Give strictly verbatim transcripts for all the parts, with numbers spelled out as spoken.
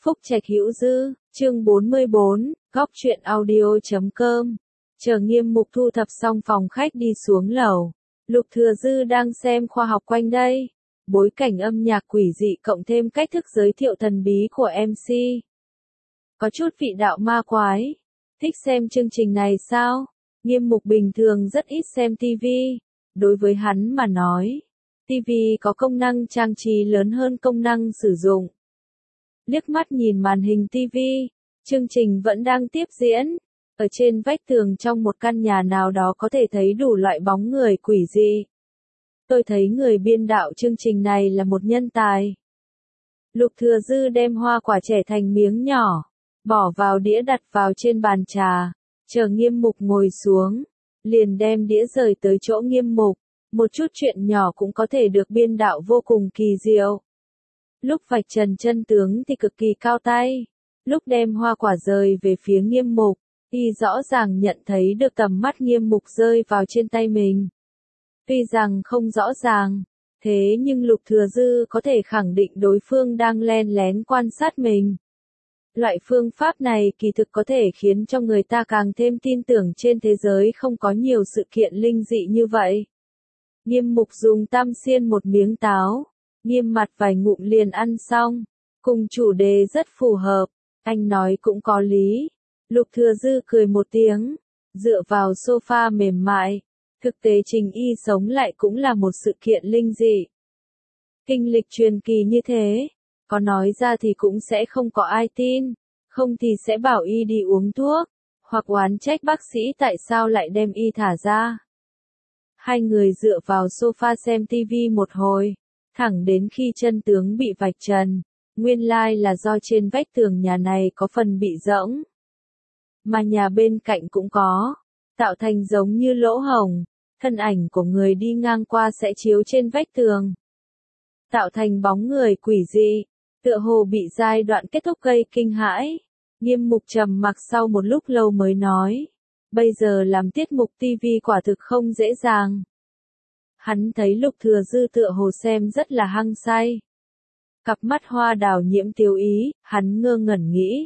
Phúc Trạch Hữu Dư, chương bốn mươi bốn, góc truyện audio chấm com. Chờ Nghiêm Mục thu thập xong phòng khách đi xuống lầu. Lục Thừa Dư đang xem khoa học quanh đây. Bối cảnh âm nhạc quỷ dị cộng thêm cách thức giới thiệu thần bí của em xê. Có chút vị đạo ma quái. Thích xem chương trình này sao? Nghiêm Mục bình thường rất ít xem ti vi. Đối với hắn mà nói, ti vi có công năng trang trí lớn hơn công năng sử dụng. Liếc mắt nhìn màn hình ti vi, chương trình vẫn đang tiếp diễn. Ở trên vách tường trong một căn nhà nào đó có thể thấy đủ loại bóng người quỷ dị. Tôi thấy người biên đạo chương trình này là một nhân tài. Lục Thừa Dư đem hoa quả trẻ thành miếng nhỏ, bỏ vào đĩa đặt vào trên bàn trà, chờ Nghiêm Mục ngồi xuống, liền đem đĩa rời tới chỗ Nghiêm Mục. Một chút chuyện nhỏ cũng có thể được biên đạo vô cùng kỳ diệu. Lúc vạch trần chân tướng thì cực kỳ cao tay. Lúc đem hoa quả rời về phía Nghiêm Mục, y rõ ràng nhận thấy được tầm mắt Nghiêm Mục rơi vào trên tay mình. Tuy rằng không rõ ràng, thế nhưng Lục Thừa Dư có thể khẳng định đối phương đang len lén quan sát mình. Loại phương pháp này kỳ thực có thể khiến cho người ta càng thêm tin tưởng trên thế giới không có nhiều sự kiện linh dị như vậy. Nghiêm Mục dùng tam xiên một miếng táo, nghiêm mặt vài ngụm liền ăn xong, cùng chủ đề rất phù hợp, anh nói cũng có lý. Lục Thừa Dư cười một tiếng, dựa vào sofa mềm mại, thực tế Trình Y sống lại cũng là một sự kiện linh dị. Kinh lịch truyền kỳ như thế, có nói ra thì cũng sẽ không có ai tin, không thì sẽ bảo y đi uống thuốc, hoặc oán trách bác sĩ tại sao lại đem y thả ra. Hai người dựa vào sofa xem ti vi một hồi, thẳng đến khi chân tướng bị vạch trần, nguyên lai là do trên vách tường nhà này có phần bị rỗng. Mà nhà bên cạnh cũng có, tạo thành giống như lỗ hổng, thân ảnh của người đi ngang qua sẽ chiếu trên vách tường. Tạo thành bóng người quỷ dị, tựa hồ bị giai đoạn kết thúc gây kinh hãi. Nghiêm Mục trầm mặc sau một lúc lâu mới nói. Bây giờ làm tiết mục ti vi quả thực không dễ dàng. Hắn thấy Lục Thừa Dư tựa hồ xem rất là hăng say. Cặp mắt hoa đào nhiễm tiêu ý, hắn ngơ ngẩn nghĩ.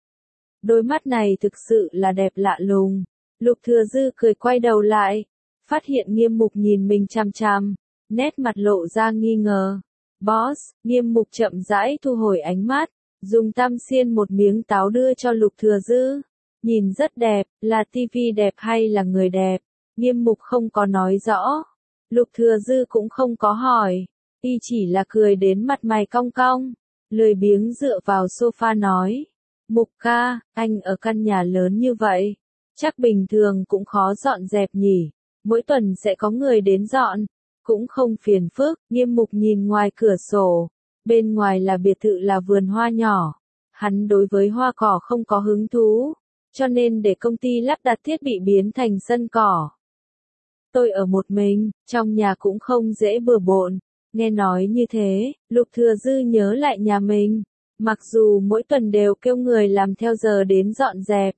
Đôi mắt này thực sự là đẹp lạ lùng. Lục Thừa Dư cười quay đầu lại, phát hiện Nghiêm Mục nhìn mình chằm chằm, nét mặt lộ ra nghi ngờ. Boss, Nghiêm Mục chậm rãi thu hồi ánh mắt, dùng tam xiên một miếng táo đưa cho Lục Thừa Dư. Nhìn rất đẹp, là ti vi đẹp hay là người đẹp? Nghiêm Mục không có nói rõ. Lục Thừa Dư cũng không có hỏi. Y chỉ là cười đến mặt mày cong cong. Lười biếng dựa vào sofa nói. Mục ca, anh ở căn nhà lớn như vậy. Chắc bình thường cũng khó dọn dẹp nhỉ. Mỗi tuần sẽ có người đến dọn. Cũng không phiền phức. Nghiêm Mục nhìn ngoài cửa sổ. Bên ngoài là biệt thự là vườn hoa nhỏ. Hắn đối với hoa cỏ không có hứng thú. Cho nên để công ty lắp đặt thiết bị biến thành sân cỏ. Tôi ở một mình, trong nhà cũng không dễ bừa bộn. Nghe nói như thế, Lục Thừa Dư nhớ lại nhà mình. Mặc dù mỗi tuần đều kêu người làm theo giờ đến dọn dẹp.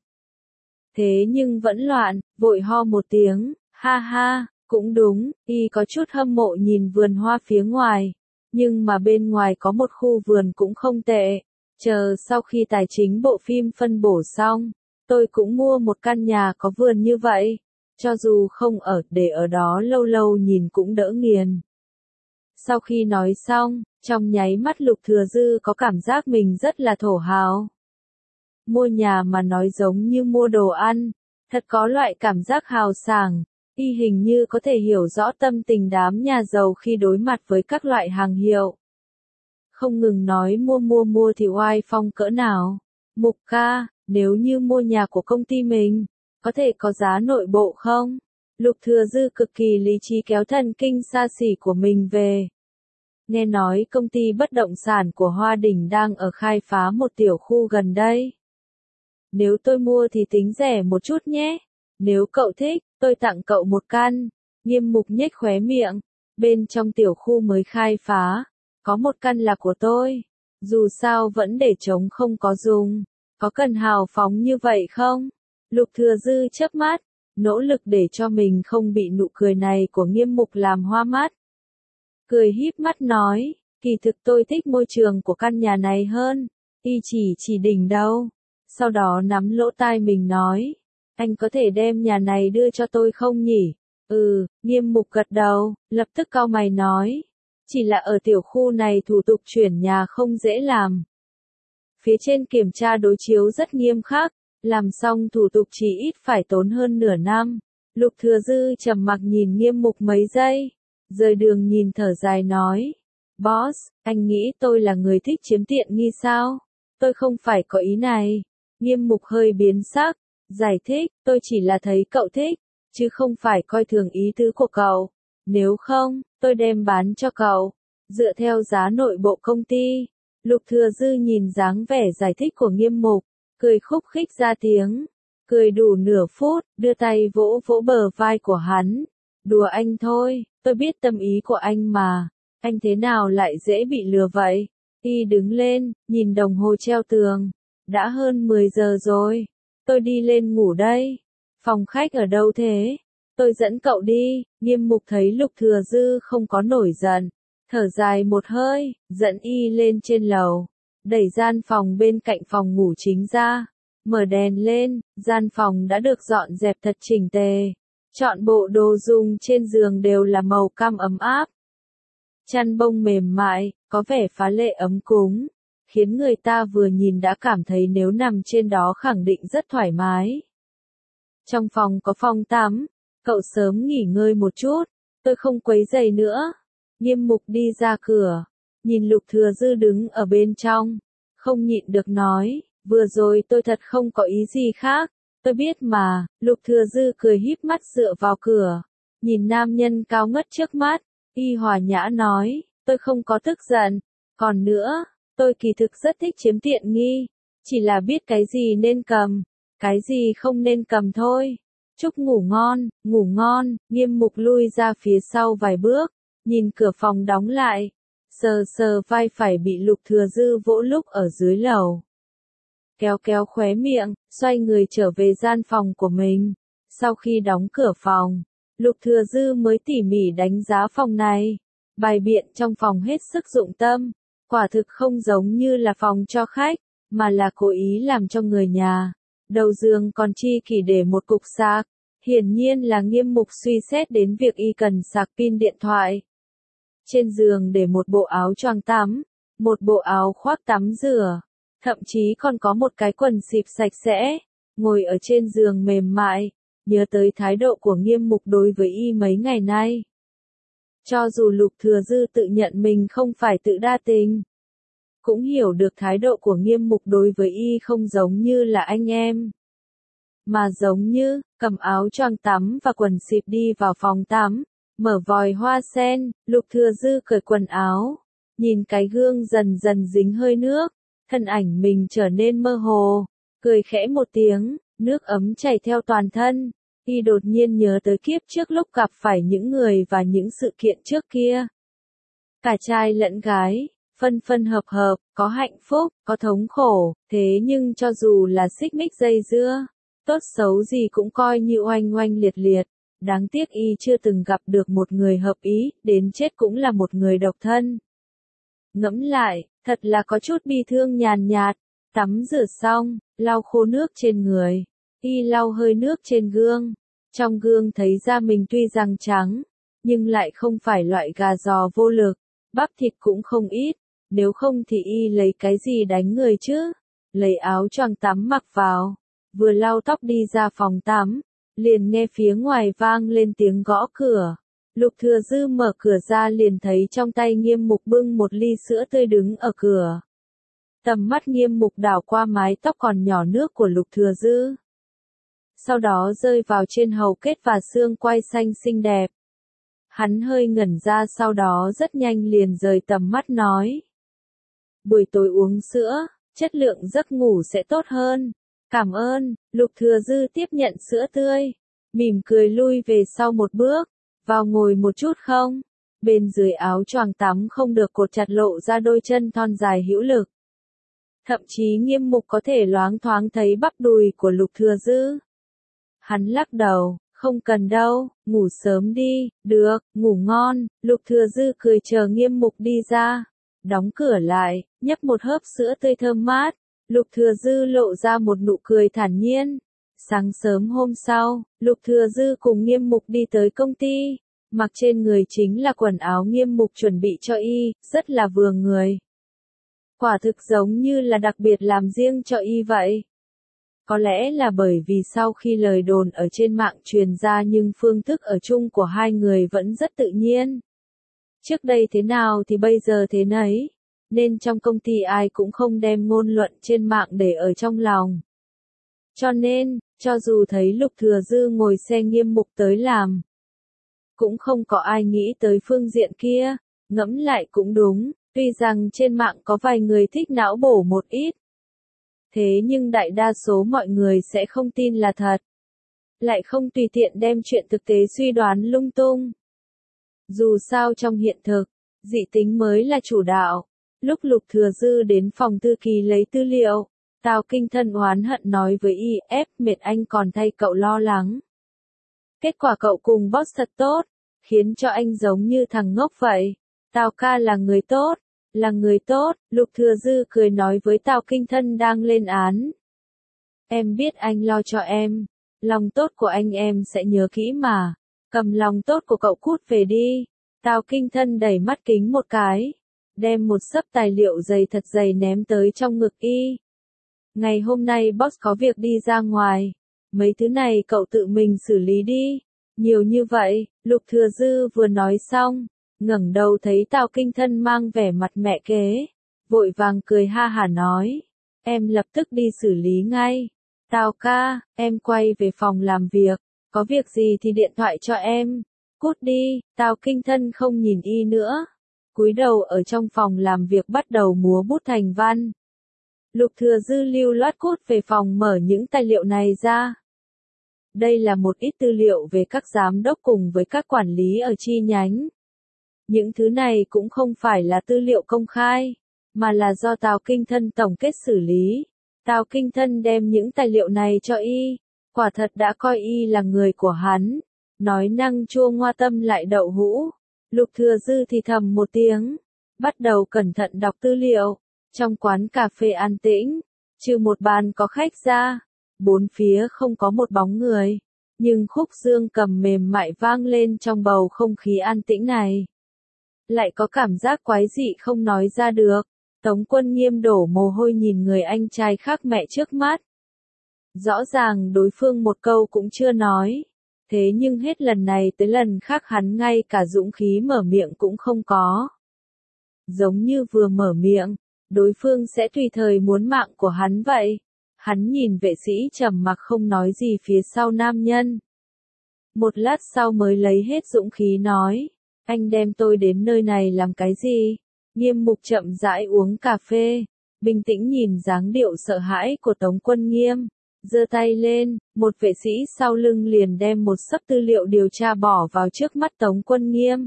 Thế nhưng vẫn loạn, vội ho một tiếng, ha ha, cũng đúng, y có chút hâm mộ nhìn vườn hoa phía ngoài. Nhưng mà bên ngoài có một khu vườn cũng không tệ. Chờ sau khi tài chính bộ phim phân bổ xong. Tôi cũng mua một căn nhà có vườn như vậy. Cho dù không ở, để ở đó lâu lâu nhìn cũng đỡ nghiền. Sau khi nói xong, trong nháy mắt Lục Thừa Dư có cảm giác mình rất là thổ hào. Mua nhà mà nói giống như mua đồ ăn, thật có loại cảm giác hào sảng. Y hình như có thể hiểu rõ tâm tình đám nhà giàu khi đối mặt với các loại hàng hiệu. Không ngừng nói mua mua mua thì oai phong cỡ nào. Mục ca, nếu như mua nhà của công ty mình, có thể có giá nội bộ không? Lục Thừa Dư cực kỳ lý trí kéo thần kinh xa xỉ của mình về. Nghe nói công ty bất động sản của Hoa Đỉnh đang ở khai phá một tiểu khu gần đây. Nếu tôi mua thì tính rẻ một chút nhé. Nếu cậu thích, tôi tặng cậu một căn. Nghiêm Mục nhếch khóe miệng. Bên trong tiểu khu mới khai phá, có một căn là của tôi. Dù sao vẫn để trống không có dùng. Có cần hào phóng như vậy không? Lục Thừa Dư chớp mắt, nỗ lực để cho mình không bị nụ cười này của Nghiêm Mục làm hoa mắt. Cười híp mắt nói, kỳ thực tôi thích môi trường của căn nhà này hơn. Y chỉ chỉ đỉnh đầu. Sau đó nắm lỗ tai mình nói. Anh có thể đem nhà này đưa cho tôi không nhỉ? Ừ, Nghiêm Mục gật đầu, lập tức cau mày nói. Chỉ là ở tiểu khu này thủ tục chuyển nhà không dễ làm. Phía trên kiểm tra đối chiếu rất nghiêm khắc, làm xong thủ tục chỉ ít phải tốn hơn nửa năm. Lục Thừa Dư trầm mặc nhìn Nghiêm Mục mấy giây, rời đường nhìn thở dài nói. Boss, anh nghĩ tôi là người thích chiếm tiện nghi sao? Tôi không phải có ý này. Nghiêm Mục hơi biến sắc, giải thích, tôi chỉ là thấy cậu thích, chứ không phải coi thường ý tứ của cậu. Nếu không, tôi đem bán cho cậu, dựa theo giá nội bộ công ty. Lục Thừa Dư nhìn dáng vẻ giải thích của Nghiêm Mục, cười khúc khích ra tiếng, cười đủ nửa phút, đưa tay vỗ vỗ bờ vai của hắn. Đùa anh thôi, tôi biết tâm ý của anh mà, anh thế nào lại dễ bị lừa vậy? Y đứng lên, nhìn đồng hồ treo tường, đã hơn mười giờ rồi, tôi đi lên ngủ đây. Phòng khách ở đâu thế? Tôi dẫn cậu đi. Nghiêm Mục thấy Lục Thừa Dư không có nổi giận, thở dài một hơi, dẫn Y lên trên lầu, đẩy gian phòng bên cạnh phòng ngủ chính ra, mở đèn lên, gian phòng đã được dọn dẹp thật chỉnh tề, chọn bộ đồ dùng trên giường đều là màu cam ấm áp. Chăn bông mềm mại, có vẻ phá lệ ấm cúng, khiến người ta vừa nhìn đã cảm thấy nếu nằm trên đó khẳng định rất thoải mái. Trong phòng có phòng tắm, cậu sớm nghỉ ngơi một chút, tôi không quấy rầy nữa. Nghiêm Mục đi ra cửa, nhìn Lục Thừa Dư đứng ở bên trong, không nhịn được nói, vừa rồi tôi thật không có ý gì khác, tôi biết mà. Lục Thừa Dư cười híp mắt dựa vào cửa, nhìn nam nhân cao ngất trước mắt, Y hòa nhã nói, tôi không có tức giận, còn nữa, tôi kỳ thực rất thích chiếm tiện nghi, chỉ là biết cái gì nên cầm, cái gì không nên cầm thôi. Chúc ngủ ngon, ngủ ngon. Nghiêm Mục lui ra phía sau vài bước, nhìn cửa phòng đóng lại, sờ sờ vai phải bị Lục Thừa Dư vỗ lúc ở dưới lầu. Kéo kéo khóe miệng, xoay người trở về gian phòng của mình. Sau khi đóng cửa phòng, Lục Thừa Dư mới tỉ mỉ đánh giá phòng này. Bài biện trong phòng hết sức dụng tâm, quả thực không giống như là phòng cho khách, mà là cố ý làm cho người nhà. Đầu giường còn chi kỷ để một cục sạc, hiển nhiên là Nghiêm Mục suy xét đến việc Y cần sạc pin điện thoại. Trên giường để một bộ áo choàng tắm, một bộ áo khoác tắm rửa, thậm chí còn có một cái quần xịp sạch sẽ, ngồi ở trên giường mềm mại, nhớ tới thái độ của Nghiêm Mục đối với Y mấy ngày nay. Cho dù Lục Thừa Dư tự nhận mình không phải tự đa tình, cũng hiểu được thái độ của Nghiêm Mục đối với Y không giống như là anh em, mà giống như, cầm áo choàng tắm và quần xịp đi vào phòng tắm, mở vòi hoa sen. Lục Thừa Dư cởi quần áo, nhìn cái gương dần dần dính hơi nước, thân ảnh mình trở nên mơ hồ, cười khẽ một tiếng, nước ấm chảy theo toàn thân. Y đột nhiên nhớ tới kiếp trước lúc gặp phải những người và những sự kiện trước kia. Cả trai lẫn gái, phân phân hợp hợp, có hạnh phúc, có thống khổ, thế nhưng cho dù là xích mích dây dưa, tốt xấu gì cũng coi như oanh oanh liệt liệt. Đáng tiếc Y chưa từng gặp được một người hợp ý, đến chết cũng là một người độc thân. Ngẫm lại, thật là có chút bi thương nhàn nhạt. Tắm rửa xong, lau khô nước trên người, Y lau hơi nước trên gương. Trong gương thấy da mình tuy rằng trắng, nhưng lại không phải loại gà giò vô lực, bắp thịt cũng không ít, nếu không thì Y lấy cái gì đánh người chứ? Lấy áo choàng tắm mặc vào, vừa lau tóc đi ra phòng tắm, liền nghe phía ngoài vang lên tiếng gõ cửa. Lục Thừa Dư mở cửa ra liền thấy trong tay Nghiêm Mục bưng một ly sữa tươi đứng ở cửa. Tầm mắt Nghiêm Mục đảo qua mái tóc còn nhỏ nước của Lục Thừa Dư, sau đó rơi vào trên hầu kết và xương quai xanh xinh đẹp. Hắn hơi ngẩn ra, sau đó rất nhanh liền rời tầm mắt nói. Buổi tối uống sữa, chất lượng giấc ngủ sẽ tốt hơn. Cảm ơn. Lục Thừa Dư tiếp nhận sữa tươi, mỉm cười lui về sau một bước, vào ngồi một chút không? Bên dưới áo choàng tắm không được cột chặt lộ ra đôi chân thon dài hữu lực. Thậm chí Nghiêm Mục có thể loáng thoáng thấy bắp đùi của Lục Thừa Dư. Hắn lắc đầu, không cần đâu, ngủ sớm đi. Được, ngủ ngon. Lục Thừa Dư cười chờ Nghiêm Mục đi ra, Đóng cửa lại, nhấp một hớp sữa tươi thơm mát, Lục Thừa Dư lộ ra một nụ cười thản nhiên. Sáng sớm hôm sau, Lục Thừa Dư cùng Nghiêm Mục đi tới công ty, mặc trên người chính là quần áo Nghiêm Mục chuẩn bị cho y, rất là vừa người. Quả thực giống như là đặc biệt làm riêng cho y vậy. Có lẽ là bởi vì sau khi lời đồn ở trên mạng truyền ra nhưng phương thức ở chung của hai người vẫn rất tự nhiên. Trước đây thế nào thì bây giờ thế nấy, nên trong công ty ai cũng không đem ngôn luận trên mạng để ở trong lòng. Cho nên, cho dù thấy Lục Thừa Dư ngồi xe Nghiêm Mục tới làm, cũng không có ai nghĩ tới phương diện kia, ngẫm lại cũng đúng, tuy rằng trên mạng có vài người thích não bổ một ít. Thế nhưng đại đa số mọi người sẽ không tin là thật. Lại không tùy tiện đem chuyện thực tế suy đoán lung tung. Dù sao trong hiện thực, dị tính mới là chủ đạo. Lúc Lục Thừa Dư đến phòng thư ký lấy tư liệu, Tào Kinh Thân oán hận nói với y, ép mệt anh còn thay cậu lo lắng. Kết quả cậu cùng boss thật tốt, khiến cho anh giống như thằng ngốc vậy. Tào ca là người tốt, là người tốt, Lục Thừa Dư cười nói với Tào Kinh Thân đang lên án. Em biết anh lo cho em, lòng tốt của anh em sẽ nhớ kỹ mà, cầm lòng tốt của cậu cút về đi. Tào Kinh Thân đẩy mắt kính một cái, đem một xấp tài liệu dày thật dày ném tới trong ngực y. Ngày hôm nay boss có việc đi ra ngoài, mấy thứ này cậu tự mình xử lý đi. Nhiều như vậy, Lục Thừa Dư vừa nói xong, ngẩng đầu thấy Tào Kinh Thân mang vẻ mặt mẹ kế, vội vàng cười ha hả nói, em lập tức đi xử lý ngay. Tào ca, em quay về phòng làm việc, có việc gì thì điện thoại cho em. Cút đi. Tào Kinh Thân không nhìn y nữa, cúi đầu ở trong phòng làm việc bắt đầu múa bút thành văn. Lục Thừa Dư lưu loát cút về phòng mở những tài liệu này ra. Đây là một ít tư liệu về các giám đốc cùng với các quản lý ở chi nhánh. Những thứ này cũng không phải là tư liệu công khai, mà là do Tào Kinh Thân tổng kết xử lý. Tào Kinh Thân đem những tài liệu này cho y, quả thật đã coi y là người của hắn. Nói năng chua ngoa tâm lại đậu hũ. Lục Thừa Dư thì thầm một tiếng, bắt đầu cẩn thận đọc tư liệu. Trong quán cà phê an tĩnh, trừ một bàn có khách ra, bốn phía không có một bóng người, nhưng khúc dương cầm mềm mại vang lên trong bầu không khí an tĩnh này. Lại có cảm giác quái dị không nói ra được. Tống Quân Nghiêm đổ mồ hôi nhìn người anh trai khác mẹ trước mắt. Rõ ràng đối phương một câu cũng chưa nói, thế nhưng hết lần này tới lần khác hắn ngay cả dũng khí mở miệng cũng không có. Giống như vừa mở miệng, đối phương sẽ tùy thời muốn mạng của hắn vậy. Hắn nhìn vệ sĩ trầm mặc không nói gì phía sau nam nhân. Một lát sau mới lấy hết dũng khí nói, anh đem tôi đến nơi này làm cái gì? Nghiêm Mục chậm rãi uống cà phê, bình tĩnh nhìn dáng điệu sợ hãi của Tống Quân Nghiêm, giơ tay lên, một vệ sĩ sau lưng liền đem một xấp tư liệu điều tra bỏ vào trước mắt Tống Quân Nghiêm.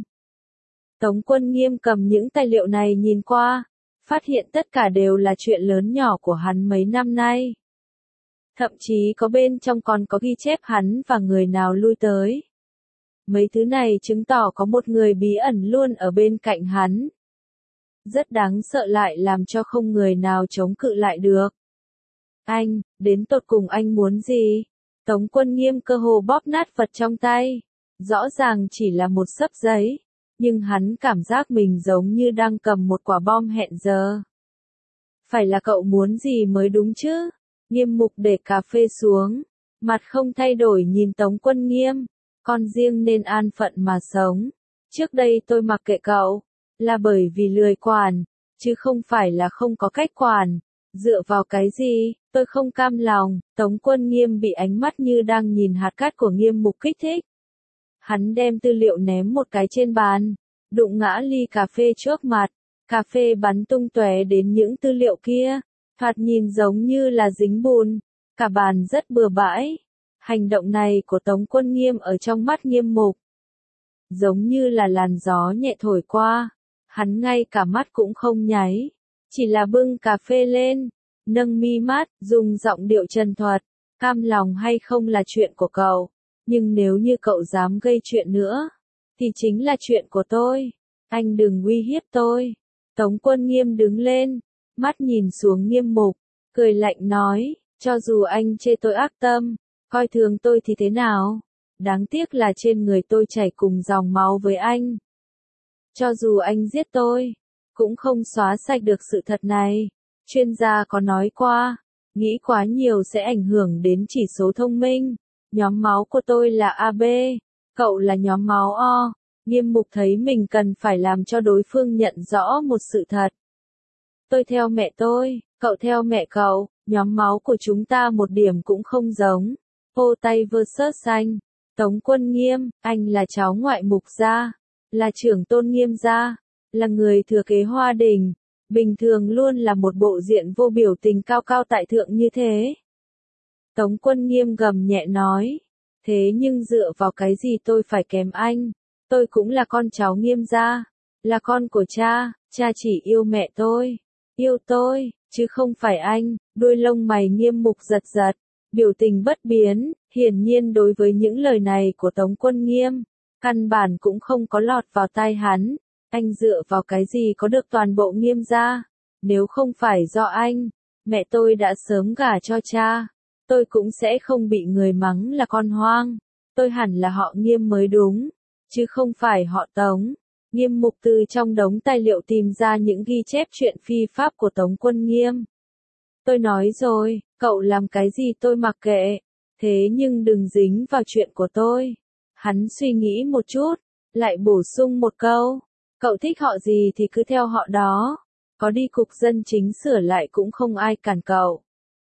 Tống Quân Nghiêm cầm những tài liệu này nhìn qua, phát hiện tất cả đều là chuyện lớn nhỏ của hắn mấy năm nay. Thậm chí có bên trong còn có ghi chép hắn và người nào lui tới. Mấy thứ này chứng tỏ có một người bí ẩn luôn ở bên cạnh hắn. Rất đáng sợ lại làm cho không người nào chống cự lại được. Anh, đến tột cùng anh muốn gì? Tống Quân Nghiêm cơ hồ bóp nát vật trong tay. Rõ ràng chỉ là một xấp giấy, nhưng hắn cảm giác mình giống như đang cầm một quả bom hẹn giờ. Phải là cậu muốn gì mới đúng chứ? Nghiêm Mục để cà phê xuống, mặt không thay đổi nhìn Tống Quân Nghiêm, con riêng nên an phận mà sống. Trước đây tôi mặc kệ cậu, là bởi vì lười quản, chứ không phải là không có cách quản. Dựa vào cái gì, tôi không cam lòng. Tống Quân Nghiêm bị ánh mắt như đang nhìn hạt cát của Nghiêm Mục kích thích. Hắn đem tư liệu ném một cái trên bàn, đụng ngã ly cà phê trước mặt, cà phê bắn tung tóe đến những tư liệu kia, thoạt nhìn giống như là dính bùn, cả bàn rất bừa bãi. Hành động này của Tống Quân Nghiêm ở trong mắt Nghiêm Mục, giống như là làn gió nhẹ thổi qua, hắn ngay cả mắt cũng không nháy, chỉ là bưng cà phê lên, nâng mi mắt, dùng giọng điệu trần thuật, cam lòng hay không là chuyện của cậu, nhưng nếu như cậu dám gây chuyện nữa, thì chính là chuyện của tôi, anh đừng uy hiếp tôi. Tống Quân Nghiêm đứng lên, mắt nhìn xuống Nghiêm Mục, cười lạnh nói, cho dù anh chê tôi ác tâm, coi thường tôi thì thế nào? Đáng tiếc là trên người tôi chảy cùng dòng máu với anh. Cho dù anh giết tôi, cũng không xóa sạch được sự thật này. Chuyên gia có nói qua, nghĩ quá nhiều sẽ ảnh hưởng đến chỉ số thông minh. Nhóm máu của tôi là a bê, cậu là nhóm máu O. Nghiêm Mục thấy mình cần phải làm cho đối phương nhận rõ một sự thật. Tôi theo mẹ tôi, cậu theo mẹ cậu, nhóm máu của chúng ta một điểm cũng không giống. Ô tay versus xanh. Tống Quân Nghiêm, anh là cháu ngoại Mục gia, là trưởng tôn Nghiêm gia, là người thừa kế Hoa Đình, bình thường luôn là một bộ diện vô biểu tình cao cao tại thượng như thế. Tống Quân Nghiêm gầm nhẹ nói, thế nhưng dựa vào cái gì tôi phải kém anh? Tôi cũng là con cháu Nghiêm gia, là con của cha, cha chỉ yêu mẹ tôi, yêu tôi, chứ không phải anh. Đuôi lông mày Nghiêm Mục giật giật, biểu tình bất biến, hiển nhiên đối với những lời này của Tống Quân Nghiêm, căn bản cũng không có lọt vào tai hắn. Anh dựa vào cái gì có được toàn bộ Nghiêm gia? Nếu không phải do anh, mẹ tôi đã sớm gả cho cha, tôi cũng sẽ không bị người mắng là con hoang. Tôi hẳn là họ Nghiêm mới đúng, chứ không phải họ Tống. Nghiêm Mục từ trong đống tài liệu tìm ra những ghi chép chuyện phi pháp của Tống Quân Nghiêm. Tôi nói rồi, cậu làm cái gì tôi mặc kệ, thế nhưng đừng dính vào chuyện của tôi. Hắn suy nghĩ một chút, lại bổ sung một câu, cậu thích họ gì thì cứ theo họ đó, có đi cục dân chính sửa lại cũng không ai cản cậu.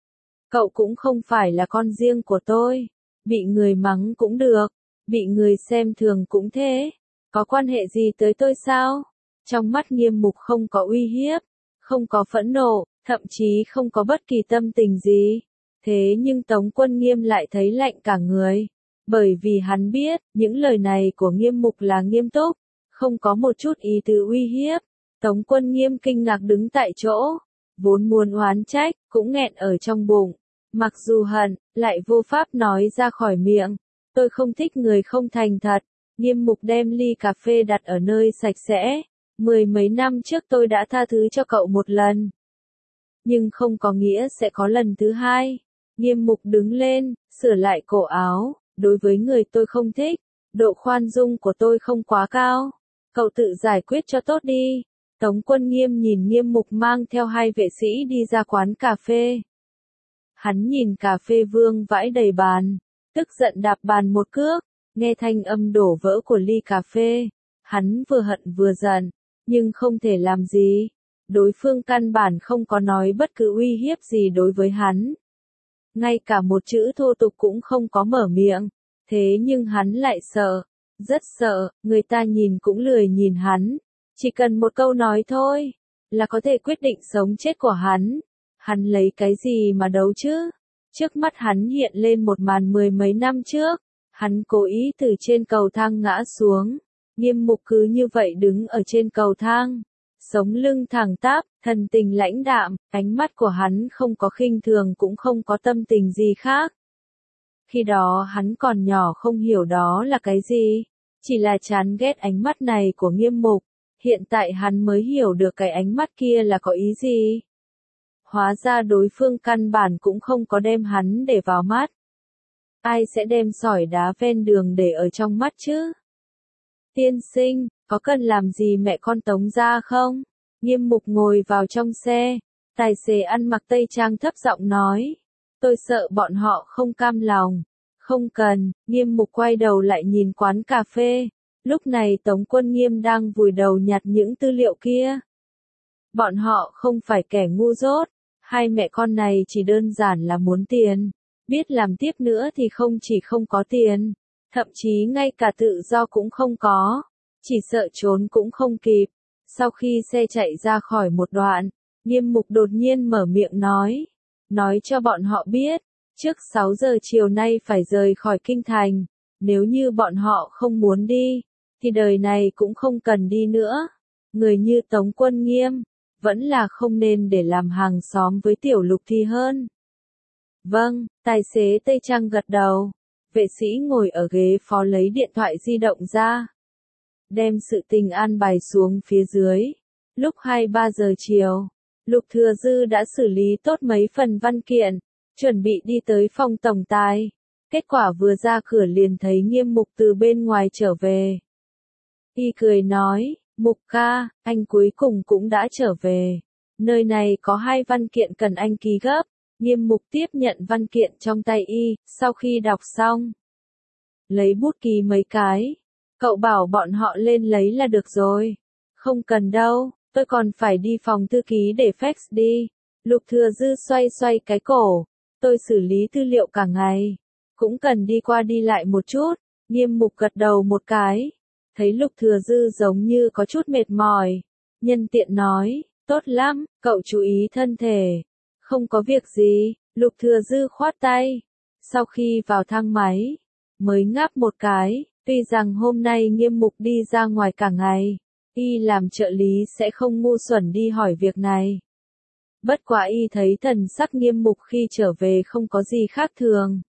Cậu cũng không phải là con riêng của tôi, bị người mắng cũng được, bị người xem thường cũng thế, có quan hệ gì tới tôi sao? Trong mắt Nghiêm Mục không có uy hiếp, không có phẫn nộ, thậm chí không có bất kỳ tâm tình gì. Thế nhưng Tống Quân Nghiêm lại thấy lạnh cả người, bởi vì hắn biết, những lời này của Nghiêm Mục là nghiêm túc, không có một chút ý tứ uy hiếp. Tống Quân Nghiêm kinh ngạc đứng tại chỗ, vốn muốn oán trách, cũng nghẹn ở trong bụng. Mặc dù hận, lại vô pháp nói ra khỏi miệng. Tôi không thích người không thành thật. Nghiêm Mục đem ly cà phê đặt ở nơi sạch sẽ. Mười mấy năm trước tôi đã tha thứ cho cậu một lần. Nhưng không có nghĩa sẽ có lần thứ hai. Nghiêm Mục đứng lên, sửa lại cổ áo. Đối với người tôi không thích, độ khoan dung của tôi không quá cao. Cậu tự giải quyết cho tốt đi. Tống Quân Nghiêm nhìn Nghiêm Mục mang theo hai vệ sĩ đi ra quán cà phê. Hắn nhìn cà phê vương vãi đầy bàn, tức giận đạp bàn một cước, nghe thanh âm đổ vỡ của ly cà phê. Hắn vừa hận vừa giận, nhưng không thể làm gì. Đối phương căn bản không có nói bất cứ uy hiếp gì đối với hắn. Ngay cả một chữ thô tục cũng không có mở miệng. Thế nhưng hắn lại sợ, rất sợ, người ta nhìn cũng lười nhìn hắn. Chỉ cần một câu nói thôi, là có thể quyết định sống chết của hắn. Hắn lấy cái gì mà đấu chứ? Trước mắt hắn hiện lên một màn mười mấy năm trước. Hắn cố ý từ trên cầu thang ngã xuống. Nghiêm Mục cứ như vậy đứng ở trên cầu thang. Sống lưng thẳng tắp, thần tình lãnh đạm, ánh mắt của hắn không có khinh thường cũng không có tâm tình gì khác. Khi đó hắn còn nhỏ không hiểu đó là cái gì. Chỉ là chán ghét ánh mắt này của Nghiêm Mục. Hiện tại hắn mới hiểu được cái ánh mắt kia là có ý gì. Hóa ra đối phương căn bản cũng không có đem hắn để vào mắt. Ai sẽ đem sỏi đá ven đường để ở trong mắt chứ? Tiên sinh, có cần làm gì mẹ con Tống gia không? Nghiêm Mục ngồi vào trong xe. Tài xế ăn mặc tây trang thấp giọng nói. Tôi sợ bọn họ không cam lòng. Không cần. Nghiêm Mục quay đầu lại nhìn quán cà phê. Lúc này Tống Quân Nghiêm đang vùi đầu nhặt những tư liệu kia. Bọn họ không phải kẻ ngu dốt. Hai mẹ con này chỉ đơn giản là muốn tiền. Biết làm tiếp nữa thì không chỉ không có tiền. Thậm chí ngay cả tự do cũng không có. Chỉ sợ trốn cũng không kịp. Sau khi xe chạy ra khỏi một đoạn, Nghiêm Mục đột nhiên mở miệng nói. Nói cho bọn họ biết, trước sáu giờ chiều nay phải rời khỏi kinh thành. Nếu như bọn họ không muốn đi, thì đời này cũng không cần đi nữa. Người như Tống Quân Nghiêm, vẫn là không nên để làm hàng xóm với Tiểu Lục thì hơn. Vâng, tài xế Tây Trang gật đầu. Vệ sĩ ngồi ở ghế phó lấy điện thoại di động ra. Đem sự tình an bài xuống phía dưới. Lúc hai ba giờ chiều, Lục Thừa Dư đã xử lý tốt mấy phần văn kiện, chuẩn bị đi tới phòng tổng tài. Kết quả vừa ra cửa liền thấy Nghiêm Mục từ bên ngoài trở về. Y cười nói, Mục ca, anh cuối cùng cũng đã trở về. Nơi này có hai văn kiện cần anh ký gấp. Nghiêm Mục tiếp nhận văn kiện trong tay Y, sau khi đọc xong. Lấy bút ký mấy cái. Cậu bảo bọn họ lên lấy là được rồi. Không cần đâu, tôi còn phải đi phòng thư ký để fax đi. Lục Thừa Dư xoay xoay cái cổ. Tôi xử lý tư liệu cả ngày. Cũng cần đi qua đi lại một chút. Nghiêm Mục gật đầu một cái. Thấy Lục Thừa Dư giống như có chút mệt mỏi. Nhân tiện nói, tốt lắm, cậu chú ý thân thể. Không có việc gì, Lục Thừa Dư khoát tay. Sau khi vào thang máy, mới ngáp một cái, tuy rằng hôm nay Nghiêm Mục đi ra ngoài cả ngày. Y làm trợ lý sẽ không ngu xuẩn đi hỏi việc này. Bất quá Y thấy thần sắc Nghiêm Mục khi trở về không có gì khác thường.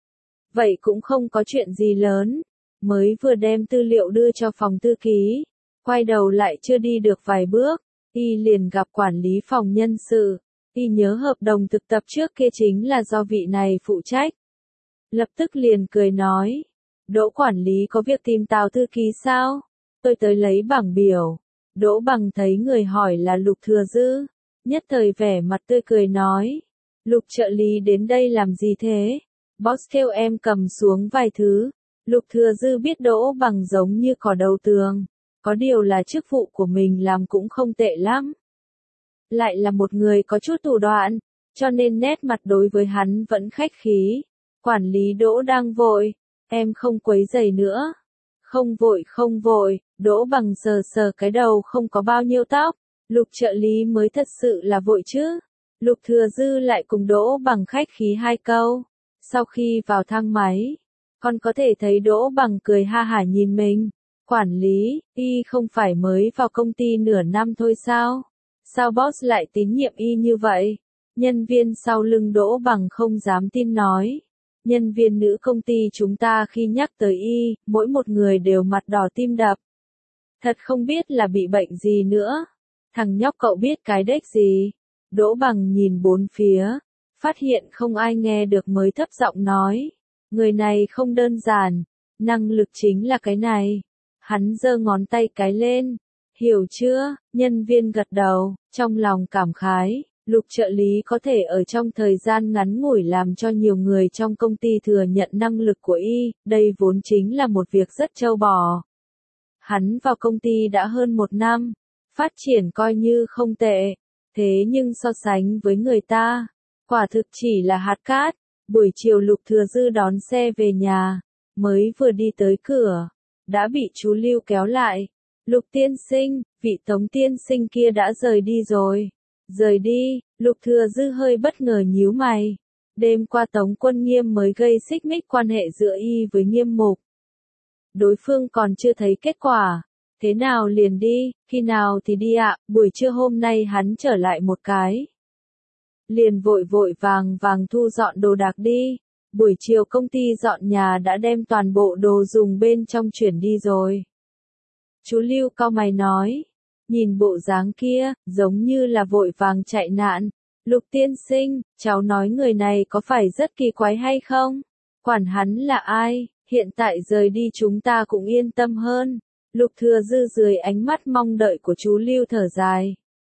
Vậy cũng không có chuyện gì lớn. Mới vừa đem tư liệu đưa cho phòng thư ký. Quay đầu lại chưa đi được vài bước. Y liền gặp quản lý phòng nhân sự. Y nhớ hợp đồng thực tập trước kia chính là do vị này phụ trách. Lập tức liền cười nói. Đỗ quản lý có việc tìm Tào thư ký sao? Tôi tới lấy bảng biểu. Đỗ Bằng thấy người hỏi là Lục Thừa Dư. Nhất thời vẻ mặt tươi cười nói. Lục trợ lý đến đây làm gì thế? Boss kêu em cầm xuống vài thứ. Lục Thừa Dư biết Đỗ Bằng giống như cỏ đầu tường. Có điều là chức vụ của mình làm cũng không tệ lắm. Lại là một người có chút thủ đoạn, cho nên nét mặt đối với hắn vẫn khách khí. Quản lý Đỗ đang vội, em không quấy rầy nữa. Không vội không vội, Đỗ Bằng sờ sờ cái đầu không có bao nhiêu tóc. Lục trợ lý mới thật sự là vội chứ. Lục Thừa Dư lại cùng Đỗ Bằng khách khí hai câu. Sau khi vào thang máy, còn có thể thấy Đỗ Bằng cười ha hả nhìn mình. Quản lý, Y không phải mới vào công ty nửa năm thôi sao? Sao boss lại tín nhiệm Y như vậy? Nhân viên sau lưng Đỗ Bằng không dám tin nói. Nhân viên nữ công ty chúng ta khi nhắc tới Y, mỗi một người đều mặt đỏ tim đập. Thật không biết là bị bệnh gì nữa. Thằng nhóc cậu biết cái đếch gì? Đỗ Bằng nhìn bốn phía, phát hiện không ai nghe được mới thấp giọng nói. Người này không đơn giản, năng lực chính là cái này. Hắn giơ ngón tay cái lên. Hiểu chưa? Nhân viên gật đầu, trong lòng cảm khái. Lục trợ lý có thể ở trong thời gian ngắn ngủi làm cho nhiều người trong công ty thừa nhận năng lực của Y, đây vốn chính là một việc rất trâu bò. Hắn vào công ty đã hơn một năm, phát triển coi như không tệ, thế nhưng so sánh với người ta, quả thực chỉ là hạt cát. Buổi chiều Lục Thừa Dư đón xe về nhà, mới vừa đi tới cửa, đã bị chú Lưu kéo lại. Lục tiên sinh, vị Tống tiên sinh kia đã rời đi rồi. Rời đi, Lục Thừa Dư hơi bất ngờ nhíu mày. Đêm qua Tống Quân Nghiêm mới gây xích mích quan hệ giữa Y với Nghiêm Mục. Đối phương còn chưa thấy kết quả. Thế nào liền đi, khi nào thì đi ạ, buổi trưa hôm nay hắn trở lại một cái. Liền vội vội vàng vàng thu dọn đồ đạc đi. Buổi chiều công ty dọn nhà đã đem toàn bộ đồ dùng bên trong chuyển đi rồi. Chú Lưu cau mày nói. Nhìn bộ dáng kia, giống như là vội vàng chạy nạn. Lục tiên sinh, cháu nói người này có phải rất kỳ quái hay không? Quản hắn là ai, hiện tại rời đi chúng ta cũng yên tâm hơn. Lục Thừa Dư dưới ánh mắt mong đợi của chú Lưu thở dài.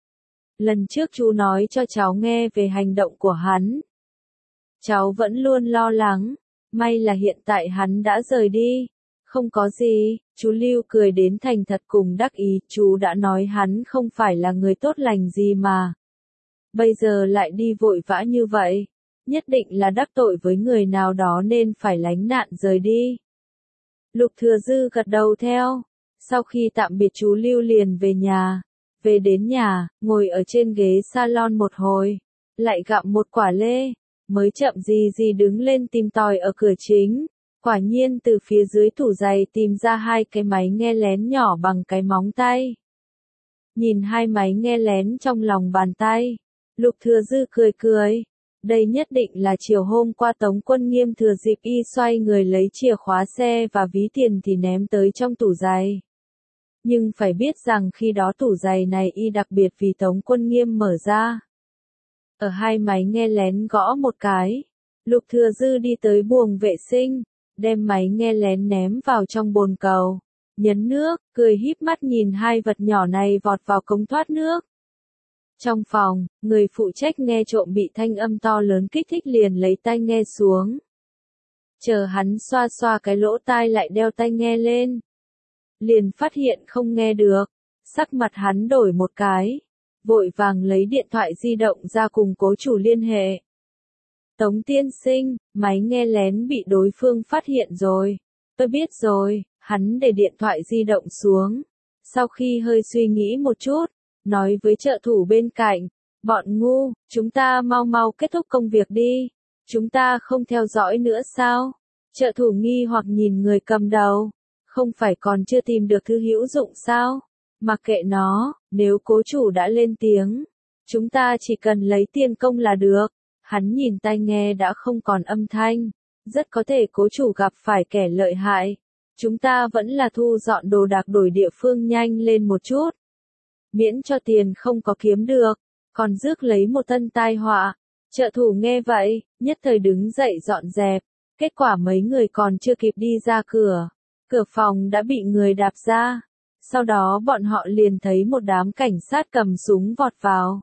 Lần trước chú nói cho cháu nghe về hành động của hắn. Cháu vẫn luôn lo lắng, may là hiện tại hắn đã rời đi. Không có gì, chú Lưu cười đến thành thật cùng đắc ý, chú đã nói hắn không phải là người tốt lành gì mà. Bây giờ lại đi vội vã như vậy, nhất định là đắc tội với người nào đó nên phải lánh nạn rời đi. Lục Thừa Dư gật đầu theo, sau khi tạm biệt chú Lưu liền về nhà. Về đến nhà, ngồi ở trên ghế salon một hồi, lại gặm một quả lê, mới chậm gì gì đứng lên tìm tòi ở cửa chính. Quả nhiên từ phía dưới tủ giày tìm ra hai cái máy nghe lén nhỏ bằng cái móng tay. Nhìn hai máy nghe lén trong lòng bàn tay, Lục Thừa Dư cười cười. Đây nhất định là chiều hôm qua Tống Quân Nghiêm thừa dịp Y xoay người lấy chìa khóa xe và ví tiền thì ném tới trong tủ giày. Nhưng phải biết rằng khi đó tủ giày này y đặc biệt vì Tống Quân Nghiêm mở ra. Ở hai máy nghe lén gõ một cái, Lục Thừa Dư đi tới buồng vệ sinh, đem máy nghe lén ném vào trong bồn cầu, nhấn nước, cười híp mắt nhìn hai vật nhỏ này vọt vào cống thoát nước. Trong phòng, người phụ trách nghe trộm bị thanh âm to lớn kích thích liền lấy tai nghe xuống. Chờ hắn xoa xoa cái lỗ tai lại đeo tai nghe lên. Liền phát hiện không nghe được, sắc mặt hắn đổi một cái, vội vàng lấy điện thoại di động ra cùng cố chủ liên hệ. Tống tiên sinh, máy nghe lén bị đối phương phát hiện rồi. Tôi biết rồi, hắn để điện thoại di động xuống. Sau khi hơi suy nghĩ một chút, nói với trợ thủ bên cạnh, bọn ngu, chúng ta mau mau kết thúc công việc đi. Chúng ta không theo dõi nữa sao? Trợ thủ nghi hoặc nhìn người cầm đầu. Không phải còn chưa tìm được thứ hữu dụng sao? Mặc kệ nó, nếu cố chủ đã lên tiếng, chúng ta chỉ cần lấy tiền công là được. Hắn nhìn tai nghe đã không còn âm thanh, rất có thể cố chủ gặp phải kẻ lợi hại. Chúng ta vẫn là thu dọn đồ đạc đổi địa phương nhanh lên một chút. Miễn cho tiền không có kiếm được, còn rước lấy một thân tai họa. Trợ thủ nghe vậy, nhất thời đứng dậy dọn dẹp, kết quả mấy người còn chưa kịp đi ra cửa. Cửa phòng đã bị người đạp ra, sau đó bọn họ liền thấy một đám cảnh sát cầm súng vọt vào.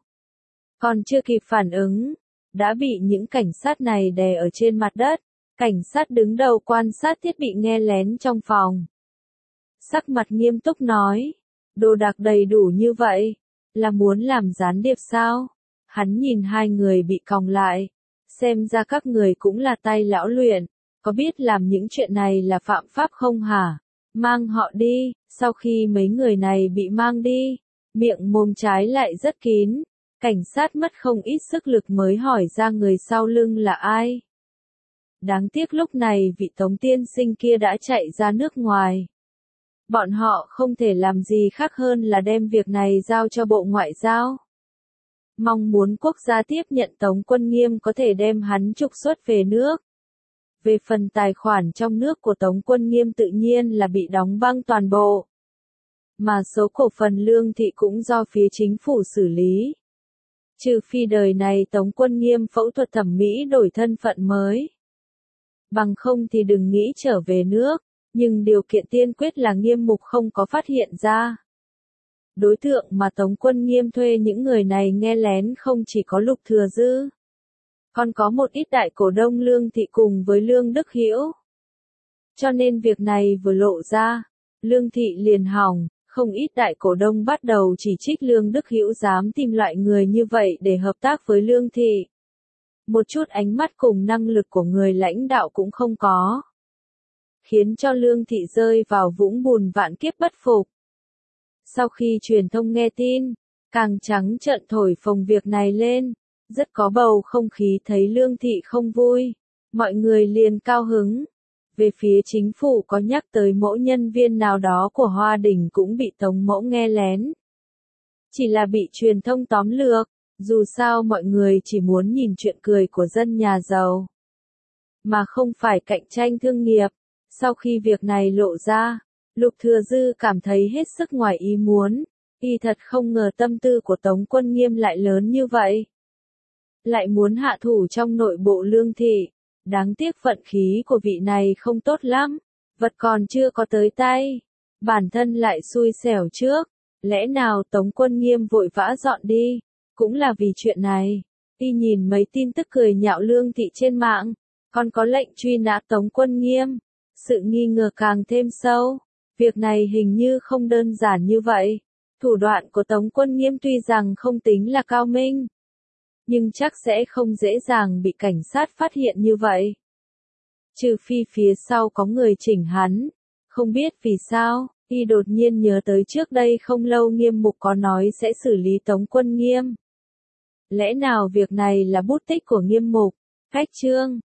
Còn chưa kịp phản ứng, đã bị những cảnh sát này đè ở trên mặt đất. Cảnh sát đứng đầu quan sát thiết bị nghe lén trong phòng. Sắc mặt nghiêm túc nói, đồ đạc đầy đủ như vậy, là muốn làm gián điệp sao? Hắn nhìn hai người bị còng lại, xem ra các người cũng là tay lão luyện, có biết làm những chuyện này là phạm pháp không hả? Mang họ đi. Sau khi mấy người này bị mang đi, miệng mồm trái lại rất kín, cảnh sát mất không ít sức lực mới hỏi ra người sau lưng là ai. Đáng tiếc lúc này vị Tống tiên sinh kia đã chạy ra nước ngoài. Bọn họ không thể làm gì khác hơn là đem việc này giao cho Bộ Ngoại giao. Mong muốn quốc gia tiếp nhận Tống Quân Nghiêm có thể đem hắn trục xuất về nước. Về phần tài khoản trong nước của Tống Quân Nghiêm tự nhiên là bị đóng băng toàn bộ. Mà số cổ phần Lương Thị cũng do phía chính phủ xử lý. Trừ phi đời này Tống Quân Nghiêm phẫu thuật thẩm mỹ đổi thân phận mới. Bằng không thì đừng nghĩ trở về nước, nhưng điều kiện tiên quyết là Nghiêm Mục không có phát hiện ra. Đối tượng mà Tống Quân Nghiêm thuê những người này nghe lén không chỉ có Lục Thừa Dư, còn có một ít đại cổ đông Lương Thị cùng với Lương Đức Hữu. Cho nên việc này vừa lộ ra, Lương Thị liền hỏng, không ít đại cổ đông bắt đầu chỉ trích Lương Đức Hữu dám tìm loại người như vậy để hợp tác với Lương Thị. Một chút ánh mắt cùng năng lực của người lãnh đạo cũng không có. Khiến cho Lương Thị rơi vào vũng bùn vạn kiếp bất phục. Sau khi truyền thông nghe tin, càng trắng trợn thổi phồng việc này lên, rất có bầu không khí thấy Lương Thị không vui, mọi người liền cao hứng. Về phía chính phủ có nhắc tới mỗi nhân viên nào đó của Hoa Đình cũng bị Tống Mẫu nghe lén. Chỉ là bị truyền thông tóm lược, dù sao mọi người chỉ muốn nhìn chuyện cười của dân nhà giàu, mà không phải cạnh tranh thương nghiệp. Sau khi việc này lộ ra, Lục Thừa Dư cảm thấy hết sức ngoài ý muốn, y thật không ngờ tâm tư của Tống Quân Nghiêm lại lớn như vậy. Lại muốn hạ thủ trong nội bộ Lương Thị, đáng tiếc vận khí của vị này không tốt lắm, vật còn chưa có tới tay, bản thân lại xui xẻo trước, lẽ nào Tống Quân Nghiêm vội vã dọn đi, cũng là vì chuyện này. Y nhìn mấy tin tức cười nhạo Lương Thị trên mạng, còn có lệnh truy nã Tống Quân Nghiêm, sự nghi ngờ càng thêm sâu, việc này hình như không đơn giản như vậy. Thủ đoạn của Tống Quân Nghiêm tuy rằng không tính là cao minh, nhưng chắc sẽ không dễ dàng bị cảnh sát phát hiện như vậy. Trừ phi phía sau có người chỉnh hắn, không biết vì sao, y đột nhiên nhớ tới trước đây không lâu Nghiêm Mục có nói sẽ xử lý Tống Quân Nghiêm. Lẽ nào việc này là bút tích của Nghiêm Mục? Cách chương